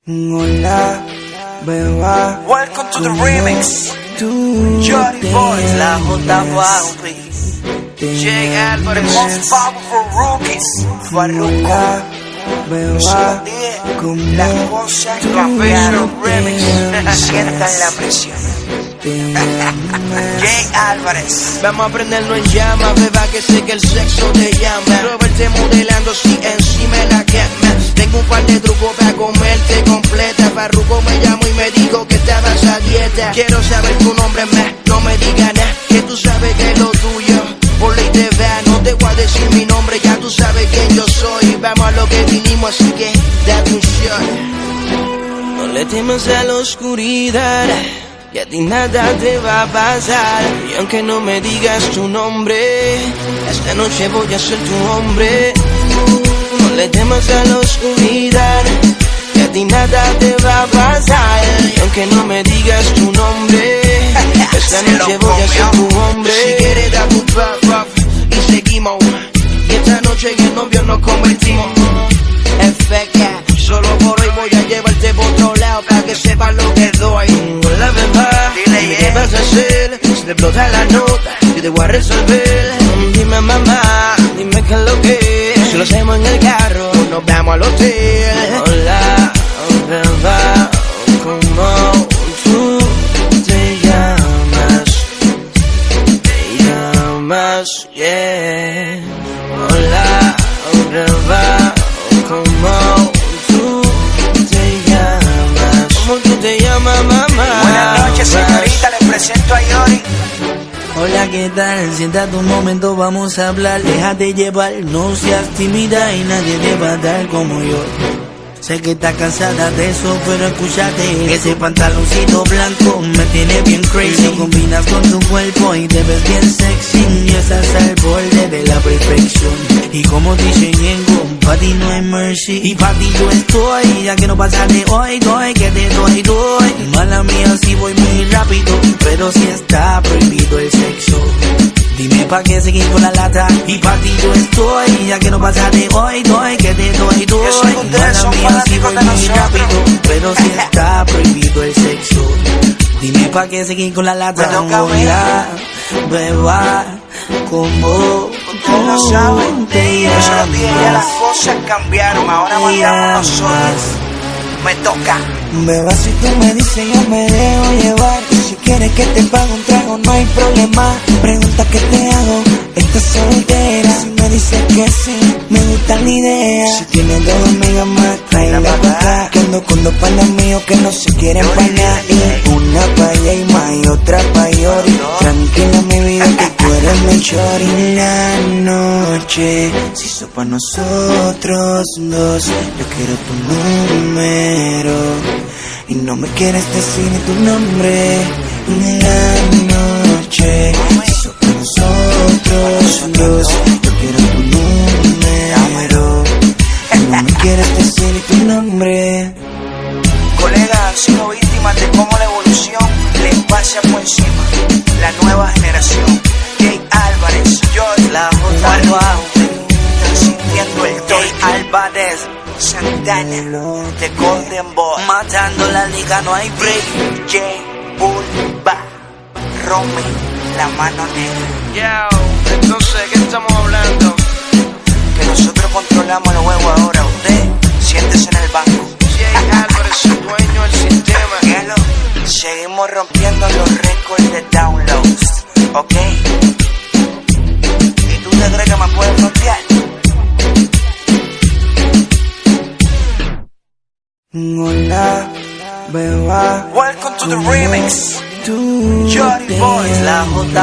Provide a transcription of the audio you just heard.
Hola, beba. Welcome to the remix. Jody Boys, La J. Bounties. Jay Álvarez, the most powerful rookies. Farruko. Beba, Las cosas cambiaron. Remix. Sientan la presión. Jay Álvarez. Vamos a prenderlo en llama, beba, que sé que el sexo te llama. Roberte modelando si encima la quemas. Tengo un par de trucos para comerte completa. Farruko me llamó y me dijo que estabas a dieta. Quiero saber tu nombre más, no me digas nada, que tú sabes que es lo tuyo. Por ley te vea, no te voy a decir mi nombre, ya tú sabes quién yo soy. Vamos a lo que vinimos, así que date un shot. No le temas a la oscuridad, y a ti nada te va a pasar. Y aunque no me digas tu nombre, esta noche voy a ser tu hombre. No le temas a la oscuridad, y a ti nada te va a pasar. Y aunque no me digas tu nombre, esta noche voy a ser tu hombre. Si quieres dar un puff y seguimos, y esta noche en el novio nos convertimos. FK, solo por hoy voy a llevarte por otro lado, para que sepas lo que doy. Hola bebé, dime qué vas a hacer, si te explota la nota, yo te voy a resolver. Dime mamá, dime qué es lo que es, si lo hacemos en el carro, nos vamos al hotel. Hola bebé, ¿cómo tú te llamas? Te llamas, yeah. Hola bebé, ¿cómo tú te llamas? ¿Cómo tú te llamas, mamá? Buenas noches, señorita, le presento a Yori. Hola, ¿qué tal? Siéntate un momento, vamos a hablar. Déjate llevar, no seas tímida y nadie te va a dar como yo. Sé que estás cansada de eso, pero escúchate. Ese pantaloncito blanco me tiene bien crazy. Lo combinas con tu cuerpo y te ves bien sexy. Y estás al borde de la perfección. Y como dice Ñengo, pa' ti no hay mercy. Y pa' ti yo estoy, ya que no pasa de hoy, doy, que te doy. Mala mía si voy muy rápido, pero si está prohibido el sexo. Dime pa' qué seguir con la lata. Y pa' ti yo estoy, ya que no pasa de hoy, doy, que te doy. Ustedes son fanáticos de nosotros, rápido, pero si está prohibido el sexo. Dime pa' qué seguir con la lata. Hola, beba, como ustedes lo saben, yo se lo dije, ya las cosas cambiaron, ahora mandamos nosotros. Me toca. Beba, si tú me dices yo me dejo llevar. Si quieres que te pague un trago no hay problema. Pregunta qué te hago, estás soltera. Si me dices que sí, me gusta la idea. Si tienes dos amigas más, tráela pa' acá. Que ando con dos panas míos que no se quieren pa' nada. Y una pa' allá y más y otra pa' Yori. Tranquila mi vida que tú eres mi chori. La noche se hizo pa' nosotros dos. Yo quiero tu número y no me quieres decir ni tu nombre. La noche se hizo pa' nosotros dos. Yo quiero tu número y no me quieres decir ni tu nombre. Colegas han sido víctimas de cómo la evolución les pasa por encima. La nueva generación, Jay Álvarez, Jody, La J. Están sintiendo el Jay Álvarez, Santana, The Golden Boy, Matando la liga, no hay break. Jay Bulba, Romy, La Mano Negra. Yo, entonces, ¿qué estamos hablando? Que nosotros controlamos los huevos ahora. Usted, siéntese en el banco. Jay Álvarez, su dueño del sistema. Hello. Seguimos rompiendo los récords de downloads, ¿ok? ¿Y tú te crees que me puedes frontear? Hola, beba. Welcome to the remix. Jody Boys, La J.